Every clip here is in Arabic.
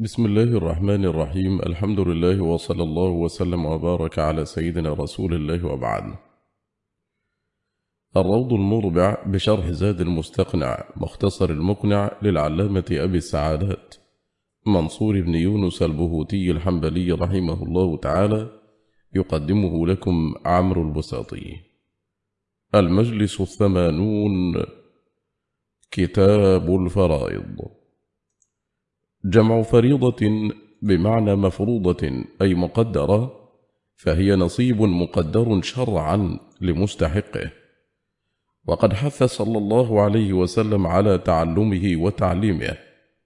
بسم الله الرحمن الرحيم. الحمد لله وصلى الله وسلم وبارك على سيدنا رسول الله وبعد. الروض المربع بشرح زاد المستقنع مختصر المقنع للعلامة أبي السعادات منصور بن يونس البهوتي الحنبلي رحمه الله تعالى، يقدمه لكم عمرو البساطي. المجلس 80. كتاب الفرائض. جمع فريضة بمعنى مفروضة أي مقدرة، فهي نصيب مقدر شرعا لمستحقه، وقد حث صلى الله عليه وسلم على تعلمه وتعليمه،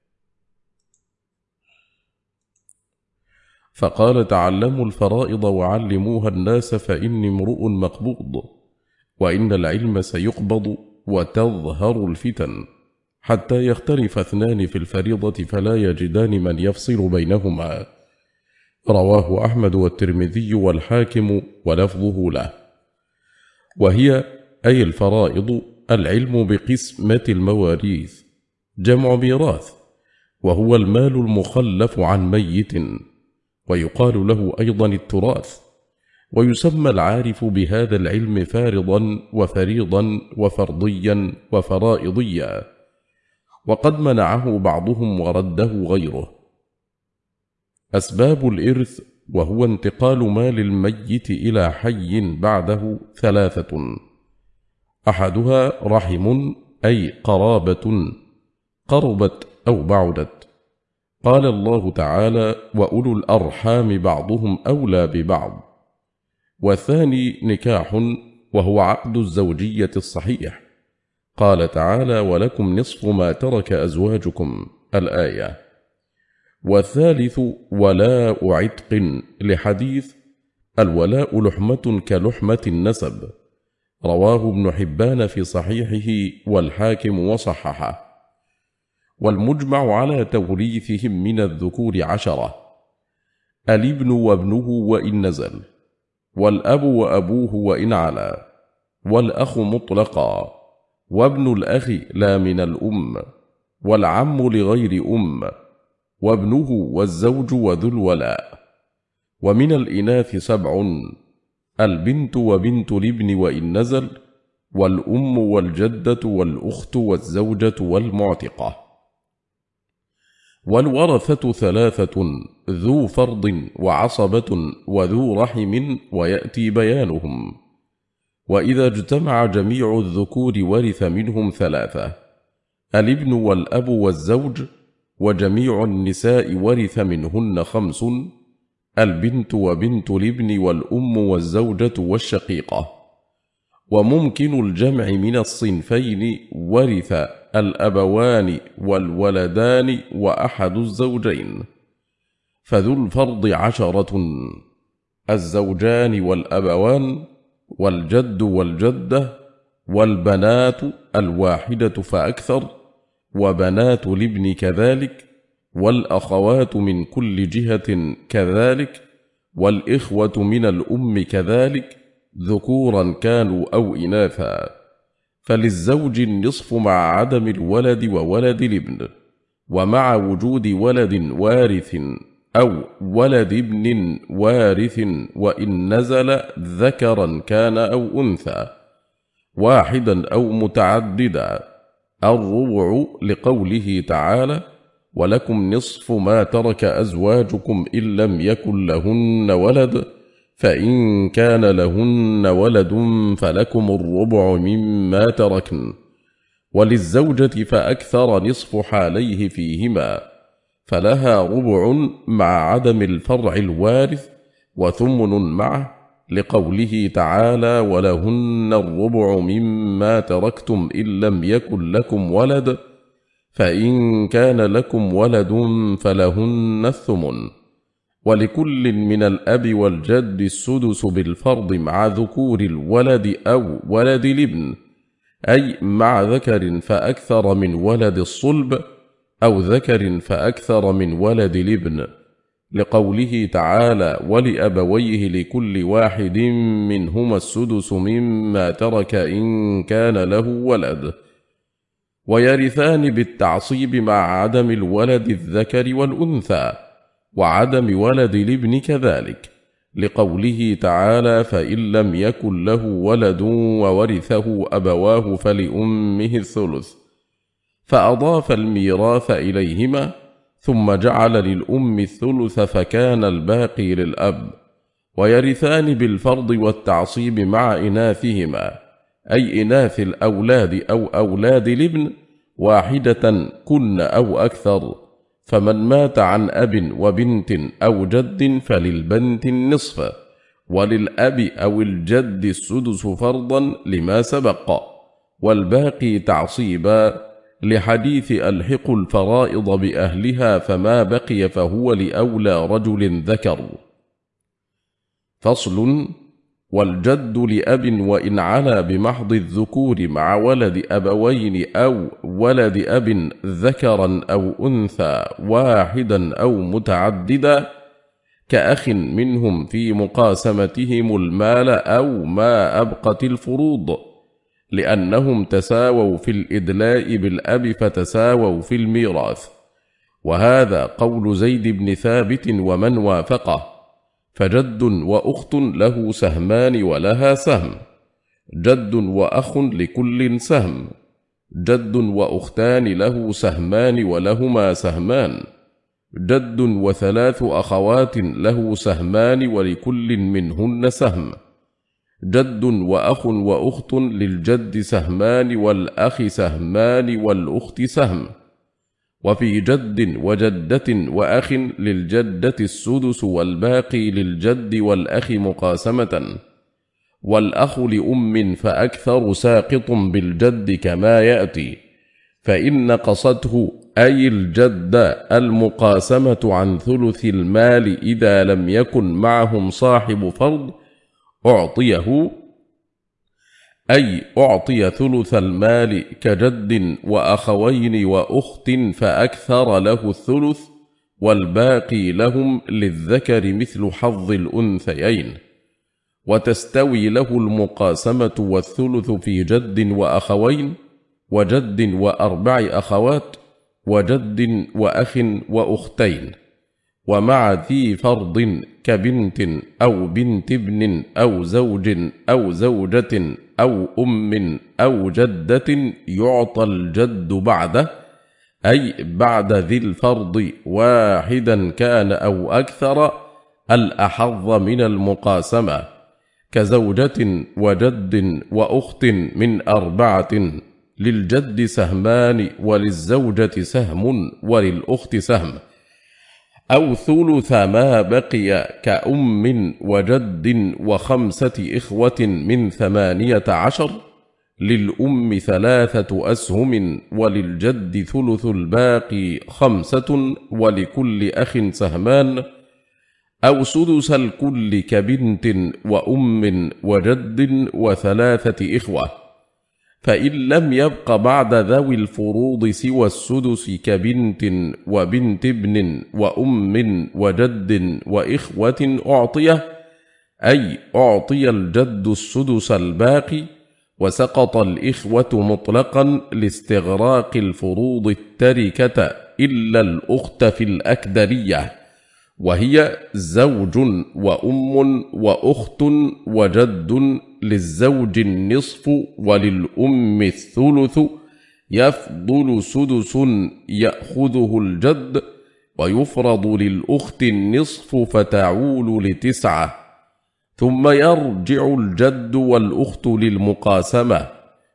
فقال: تعلموا الفرائض وعلموها الناس فإني امرؤ مقبوض، وإن العلم سيقبض وتظهر الفتن حتى يختلف اثنان في الفريضة فلا يجدان من يفصل بينهما. رواه أحمد والترمذي والحاكم ولفظه له. وهي أي الفرائض العلم بقسمة المواريث، جمع ميراث، وهو المال المخلف عن ميت، ويقال له أيضا التراث، ويسمى العارف بهذا العلم فارضا وفريضا وفرضيا وفرائضيا، وقد منعه بعضهم ورده غيره. أسباب الإرث وهو انتقال مال الميت إلى حي بعده 3: أحدها رحم أي قرابة، قربت أو بعدت، قال الله تعالى: وأولو الأرحام بعضهم أولى ببعض. والثاني نكاح، وهو عقد الزوجية الصحيح، قال تعالى: ولكم نصف ما ترك أزواجكم، الآية. والثالث ولاء عتق، لحديث: الولاء لحمة كلحمة النسب، رواه ابن حبان في صحيحه والحاكم وصححه. والمجمع على توريثهم من الذكور 10: الابن وابنه وإن نزل، والأب وأبوه وإن علا، والأخ مطلقا، وابن الأخ لا من الأم، والعم لغير أم، وابنه والزوج وذو الولاء. ومن الإناث 7: البنت وبنت الابن وإن نزل، والأم والجدة والأخت والزوجة والمعتقة. والورثة 3: ذو فرض وعصبة وذو رحم، ويأتي بيانهم. وإذا اجتمع جميع الذكور ورث منهم 3: الابن والأب والزوج، وجميع النساء ورث منهن 5: البنت وبنت الابن والأم والزوجة والشقيقة. وممكن الجمع من الصنفين ورث الأبوان والولدان وأحد الزوجين، فذو الفرض 10: الزوجان والأبوان والجد والجدة، والبنات 1 فأكثر، وبنات الابن كذلك، والأخوات من كل جهة كذلك، والإخوة من الأم كذلك، ذكورا كانوا أو إناثا. فللزوج النصف مع عدم الولد وولد الابن، ومع وجود ولد وارث أو ولد ابن وارث، وإن نزل ذكرا كان أو أنثى، واحدا أو متعددا. الربع لقوله تعالى: ولكم نصف ما ترك أزواجكم إن لم يكن لهن ولد، فإن كان لهن ولد فلكم الربع مما تركن. وللزوجة فأكثر نصف حاليه فيهما، فلها ربع مع عدم الفرع الوارث، وثمن معه، لقوله تعالى: ولهن الربع مما تركتم إن لم يكن لكم ولد، فإن كان لكم ولد فلهن الثمن. ولكل من الأب والجد السدس بالفرض مع ذكور الولد أو ولد الابن، أي مع ذكر فأكثر من ولد الصلب، أو ذكر فأكثر من ولد الابن، لقوله تعالى: ولأبويه لكل واحد منهما السدس مما ترك إن كان له ولد. ويرثان بالتعصيب مع عدم الولد الذكر والأنثى، وعدم ولد الابن كذلك، لقوله تعالى: فإن لم يكن له ولد وورثه أبواه فلأمه الثلث، فأضاف الميراث إليهما، ثم جعل للأم الثلث فكان الباقي للأب. ويرثان بالفرض والتعصيب مع إناثهما، أي إناث الأولاد أو أولاد الابن، واحدة كن أو أكثر، فمن مات عن أب وبنت أو جد فللبنت النصف، وللأب أو الجد السدس فرضا لما سبق، والباقي تعصيبا، لحديث ألحق الفرائض بأهلها فما بقي فهو لأولى رجل ذكر. فصل: والجد لأب وإن علا بمحض الذكور مع ولد أبوين أو ولد أب ذكرا أو أنثى واحدا أو متعددا، كأخ منهم في مقاسمتهم المال أو ما أبقت الفروض، لأنهم تساووا في الإدلاء بالأب فتساووا في الميراث، وهذا قول زيد بن ثابت ومن وافقه. فجد وأخت له سهمان ولها سهم، جد وأخ لكل سهم، جد وأختان له سهمان ولهما سهمان، جد وثلاث أخوات له سهمان ولكل منهن سهم، جد وأخ وأخت للجد سهمان والأخ سهمان والأخت سهم. وفي جد وجدة وأخ للجدة السدس، والباقي للجد والأخ مقاسمة، والأخ لأم فأكثر ساقط بالجد كما يأتي، فإن قصته أي الجد المقاسمة عن ثلث المال إذا لم يكن معهم صاحب فرض أعطيه، أي أعطي ثلث المال كجد وأخوين وأخت فأكثر له الثلث، والباقي لهم للذكر مثل حظ الأنثيين، وتستوي له المقاسمة والثلث في جد وأخوين وجد وأربع أخوات وجد وأخ وأختين، ومع ذي فرض كبنت أو بنت ابن أو زوج أو زوجة أو أم أو جدة يعطى الجد بعده، أي بعد ذي الفرض واحدا كان أو أكثر، الأحظ من المقاسمة، كزوجة وجد وأخت من 4، للجد سهمان وللزوجة سهم وللأخت سهم، أو ثلث ما بقي كأم وجد و5 إخوة من 18، للأم 3 أسهم وللجد ثلث الباقي 5 ولكل أخ سهمان، أو سدس الكل كبنت وأم وجد و3 إخوة. فإن لم يبق بعد ذوي الفروض سوى السدس كبنت وبنت ابن وأم وجد وإخوة أعطيه، أي أعطي الجد السدس الباقي، وسقط الإخوة مطلقا لاستغراق الفروض التركة إلا الأخت في الأكدرية، وهي زوج وأم وأخت وجد، للزوج النصف وللأم الثلث، يفضل سدس يأخذه الجد، ويفرض للأخت النصف فتعول ل9، ثم يرجع الجد والأخت للمقاسمة،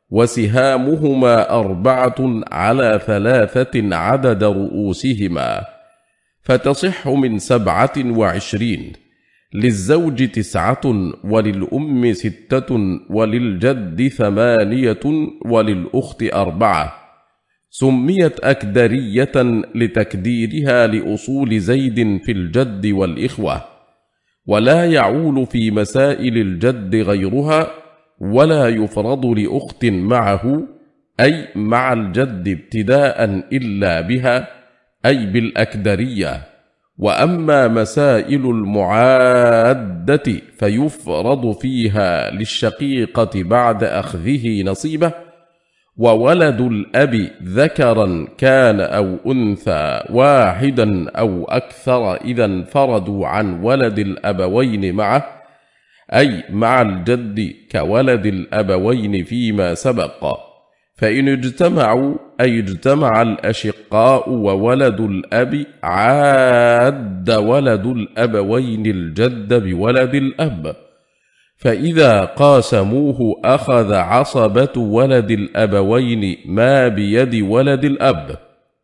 وسهامهما 4 على 3 عدد رؤوسهما، فتصح من 27، للزوج 9 وللأم 6 وللجد 8 وللأخت 4، سميت أكدرية لتكديرها لأصول زيد في الجد والإخوة، ولا يعول في مسائل الجد غيرها، ولا يفرض لأخت معه أي مع الجد ابتداء إلا بها أي بالأكدرية. وأما مسائل المعادة فيفرض فيها للشقيقة بعد أخذه نصيبه، وولد الأب ذكرا كان أو أنثى واحدا أو أكثر إذا انفردوا عن ولد الأبوين معه، أي مع الجد كولد الأبوين فيما سبق، فإن اجتمعوا أي اجتمع الأشقاء وولد الأب عاد ولد الأبوين الجد بولد الأب، فإذا قاسموه أخذ عصبة ولد الأبوين ما بيد ولد الأب،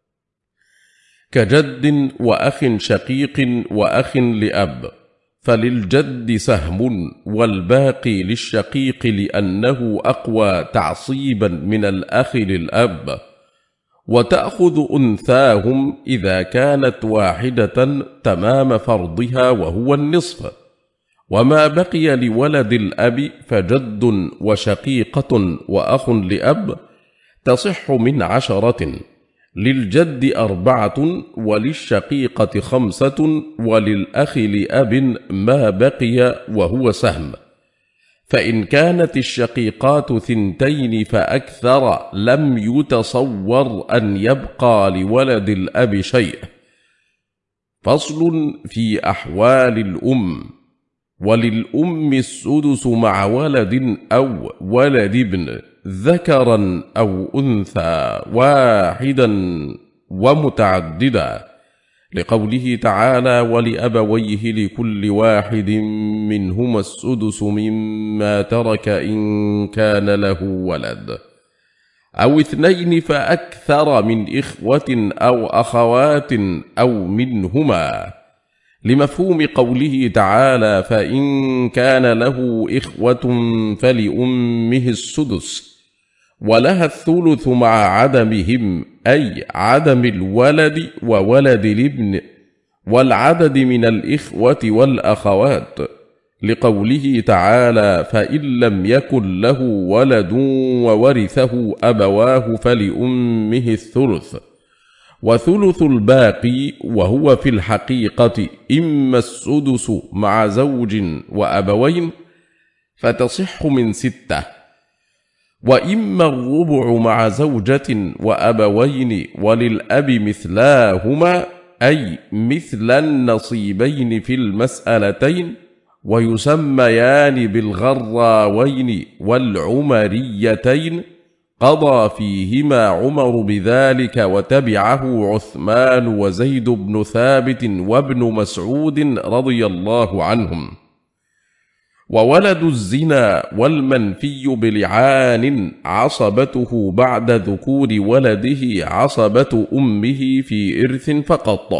كجد وأخ شقيق وأخ لأب، فللجد سهم والباقي للشقيق لأنه أقوى تعصيبا من الأخ للأب، وتأخذ أنثاهم إذا كانت واحدة تمام فرضها وهو النصف، وما بقي لولد الأب فجد وشقيقة وأخ لأب تصح من 10، للجد 4 وللشقيقة 5 وللأخ لأب ما بقي وهو سهم، فإن كانت الشقيقات 2 فأكثر لم يتصور أن يبقى لولد الأب شيء. فصل في أحوال الأم. وللأم السدس مع ولد أو ولد ابن ذكرا أو أنثى واحدا ومتعددا، لقوله تعالى: ولأبويه لكل واحد منهما السدس مما ترك إن كان له ولد، أو 2 فأكثر من إخوة أو أخوات أو منهما، لمفهوم قوله تعالى: فإن كان له إخوة فلأمه السدس، ولها الثلث مع عدمهم، أي عدم الولد وولد الابن والعدد من الإخوة والأخوات، لقوله تعالى: فإن لم يكن له ولد وورثه أبواه فلأمه الثلث، وثلث الباقي وهو في الحقيقة إما السدس مع زوج وأبوين فتصح من 6، وإما الربع مع زوجة وأبوين وللأب مثلاهما، أي مثل النصيبين في المسألتين، ويسميان بالغراوين والعمريتين، قضى فيهما عمر بذلك وتبعه عثمان وزيد بن ثابت وابن مسعود رضي الله عنهم. وولد الزنا والمنفي بلعان عصبته بعد ذكور ولده عصبة أمه في إرث فقط.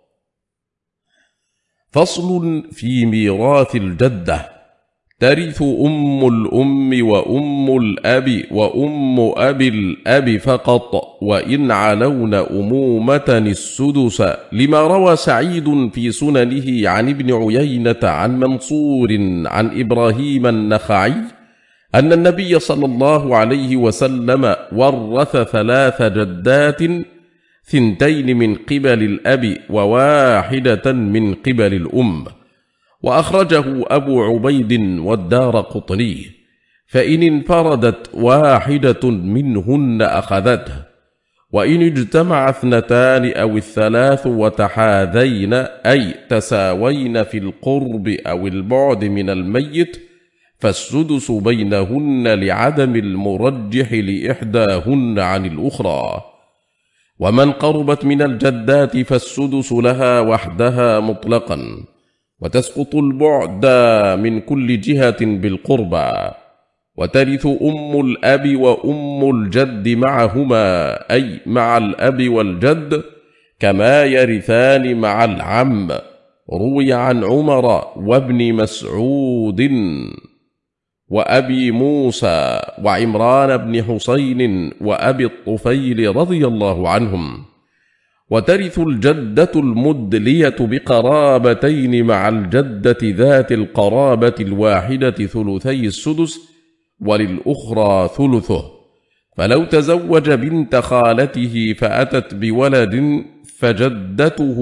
فصل في ميراث الجدة. ترث أم الأم وأم الأب وأم أبي الأب فقط، وإن علون أمومة السدس، لما روى سعيد في سننه عن ابن عيينة عن منصور عن إبراهيم النخعي أن النبي صلى الله عليه وسلم ورث 3 جدات، 2 من قبل الأب و1 من قبل الأم، وأخرجه أبو عبيد والدارقطني، فإن انفردت 1 منهن أخذته، وإن اجتمع 2 أو 3 وتحاذين أي تساوين في القرب أو البعد من الميت فالسدس بينهن لعدم المرجح لإحداهن عن الأخرى. ومن قربت من الجدات فالسدس لها وحدها مطلقا، وتسقط البعد من كل جهة بالقربى. وترث أم الأب وأم الجد معهما، أي مع الأب والجد، كما يرثان مع العم. روي عن عمر وابن مسعود وأبي موسى وعمران بن حسين وأبي الطفيل رضي الله عنهم. وترث الجدة المدلية بقرابتين مع الجدة ذات القرابة الواحدة 2 السدس، وللأخرى ثلثه. فلو تزوج بنت خالته فأتت بولد فجدته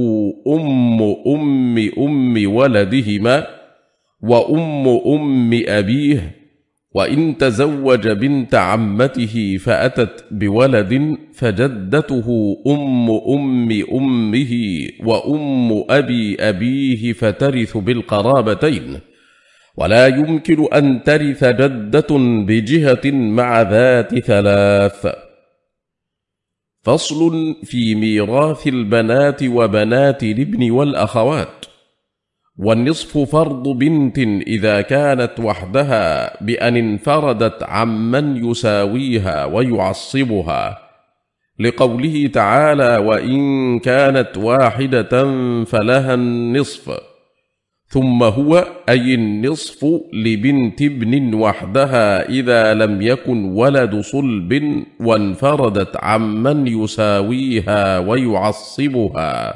أم ولدهما وأم أبيه، وإن تزوج بنت عمته فأتت بولد فجدته أم أمه وأم أبيه فترث بالقرابتين، ولا يمكن أن ترث جدة بجهة مع ذات ثلاث. فصل في ميراث البنات وبنات الابن والأخوات. والنصف فرض بنت إذا كانت وحدها بأن انفردت عمن يساويها ويعصبها، لقوله تعالى: وإن كانت واحدة فلها النصف. ثم هو أي النصف لبنت ابن وحدها إذا لم يكن ولد صلب وانفردت عمن يساويها ويعصبها.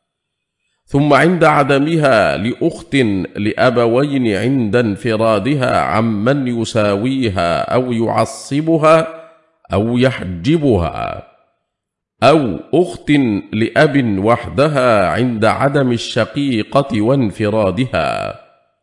ثم عند عدمها لأخت لأبوين عند انفرادها عمن يساويها أو يعصبها أو يحجبها، أو أخت لأب وحدها عند عدم الشقيقة وانفرادها.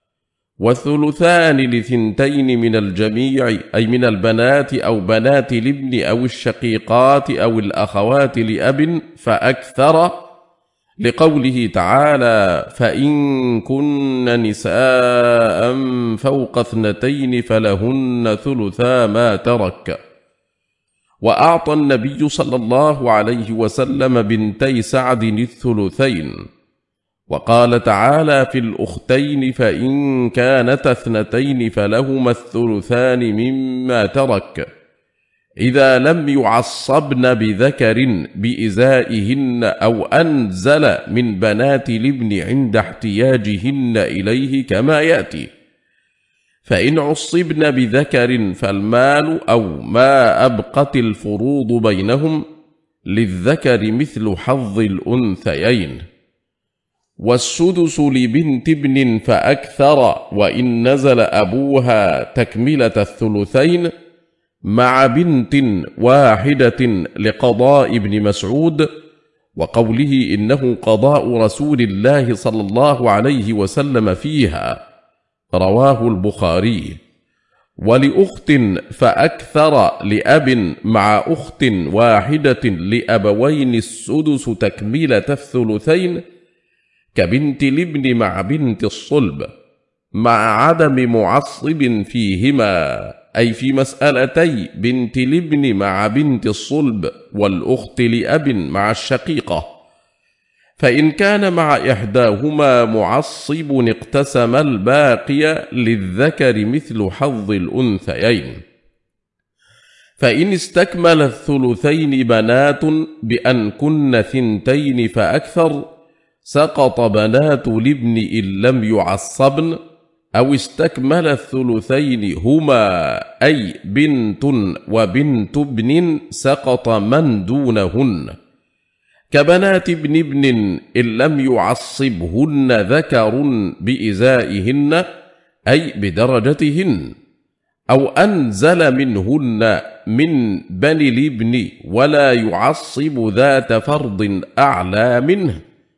والثلثان لثنتين من الجميع، أي من البنات أو بنات الابن أو الشقيقات أو الأخوات لأب فأكثر، لقوله تعالى: فإن كن نساء فوق 2 فلهن ثلثا ما ترك. وأعطى النبي صلى الله عليه وسلم بنتي سعد الثلثين. وقال تعالى في الأختين: فإن كانتا 2 فلهما الثلثان مما ترك، إذا لم يعصبن بذكر بإزائهن أو أنزل من بنات الابن عند احتياجهن إليه كما يأتي. فإن عصبن بذكر فالمال أو ما أبقت الفروض بينهم للذكر مثل حظ الأنثيين. والسدس لبنت ابن فأكثر، وإن نزل أبوها تكملة الثلثين مع بنت واحدة، لقضاء ابن مسعود وقوله: إنه قضاء رسول الله صلى الله عليه وسلم فيها، رواه البخاري. ولأخت فأكثر لأب مع أخت واحدة لأبوين السدس تكملة الثلثين، كبنت الابن مع بنت الصلب، مع عدم معصب فيهما، أي في مسألتي بنت الابن مع بنت الصلب والأخت لأب مع الشقيقة. فإن كان مع إحداهما معصب اقتسم الباقي للذكر مثل حظ الأنثيين. فإن استكمل الثلثين بنات بأن كن 2 فأكثر سقط بنات الابن إن لم يعصبن، أو استكمل الثلثين هما أي بنت وبنت ابن سقط من دونهن، كبنات ابن إن لم يعصبهن ذكر بإزائهن أي بدرجتهن، أو أنزل منهن من بني الابن ولا يعصب ذات فرض أعلى منه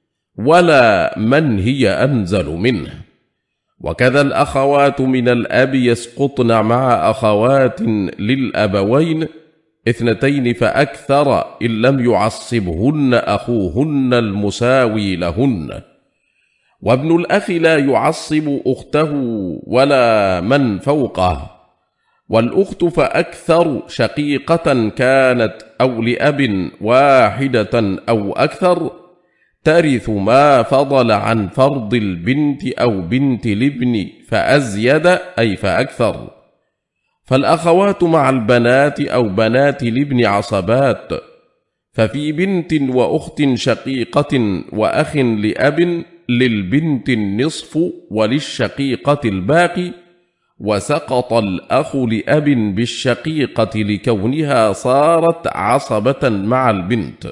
ولا من هي أنزل منه. وكذا الأخوات من الأب يسقطن مع أخوات للأبوين 2 فأكثر إن لم يعصبهن أخوهن المساوي لهن. وابن الأخ لا يعصب أخته ولا من فوقه. والأخت فأكثر شقيقة كانت أو لأب واحدة أو أكثر ترث ما فضل عن فرض البنت أو بنت الابن فأزيد أي فأكثر. فالأخوات مع البنات أو بنات الابن عصبات، ففي بنت وأخت شقيقة وأخ لأب للبنت النصف وللشقيقة الباقي، وسقط الأخ لأب بالشقيقة لكونها صارت عصبة مع البنت.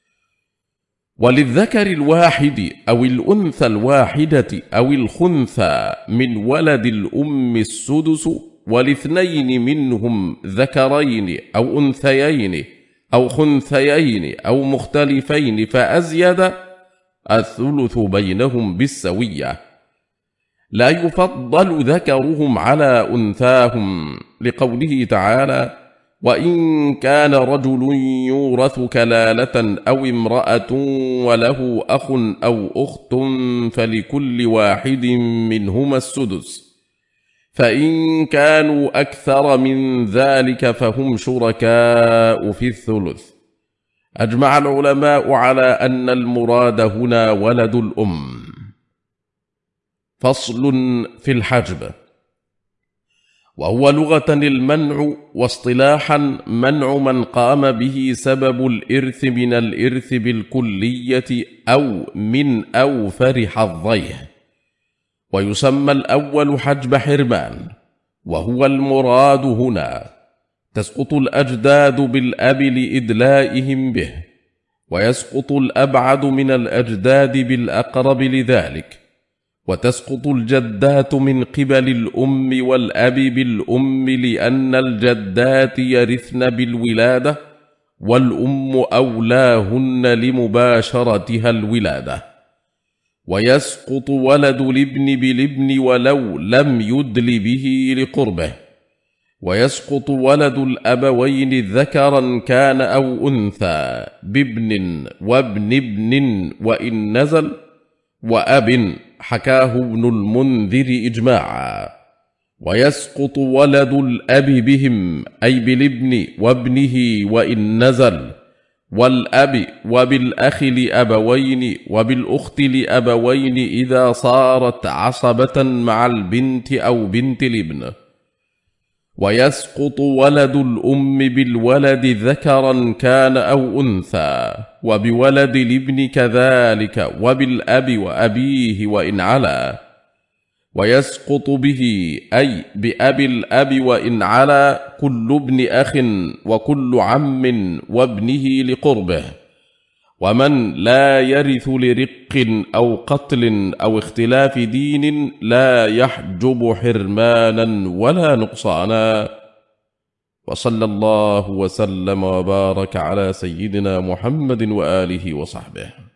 وللذكر الواحد أو الأنثى الواحدة أو الخنثى من ولد الأم السدس، والاثنين منهم ذكرين أو أنثيين أو خنثيين أو مختلفين فأزيد الثلث بينهم بالسوية. لا يفضل ذكرهم على أنثاهم، لقوله تعالى: وإن كان رجل يورث كلالة أو امرأة وله أخ أو أخت فلكل واحد منهما السدس، فإن كانوا أكثر من ذلك فهم شركاء في الثلث. أجمع العلماء على أن المراد هنا ولد الأم. فصل في الحجب، وهو لغة المنع، واصطلاحا منع من قام به سبب الإرث من الإرث بالكلية أو من أوفر حظيه. ويسمى الأول حجب حرمان، وهو المراد هنا. تسقط الأجداد بالأب لإدلائهم به، ويسقط الأبعد من الأجداد بالأقرب لذلك، وتسقط الجدات من قبل الأم والأب بالأم، لأن الجدات يرثن بالولادة، والأم أولاهن لمباشرتها الولادة. ويسقط ولد الابن بالابن ولو لم يدل به لقربه. ويسقط ولد الأبوين ذكرا كان أو أنثى بابن وابن ابن وإن نزل، وأب، حكاه ابن المنذر إجماعا. ويسقط ولد الأب بهم، أي بالابن وابنه وإن نزل، والأب وبالأخ لأبوين وبالأخت لأبوين إذا صارت عصبة مع البنت أو بنت الابن. ويسقط ولد الأم بالولد ذكرا كان أو أنثى، وبولد الابن كذلك، وبالأب وأبيه وإن علا. ويسقط به، أي بأب الأب وإن علا، كل ابن أخ وكل عم وابنه لقربه. ومن لا يرث لرق أو قتل أو اختلاف دين لا يحجب حرمانا ولا نقصانا. وصلى الله وسلم وبارك على سيدنا محمد وآله وصحبه.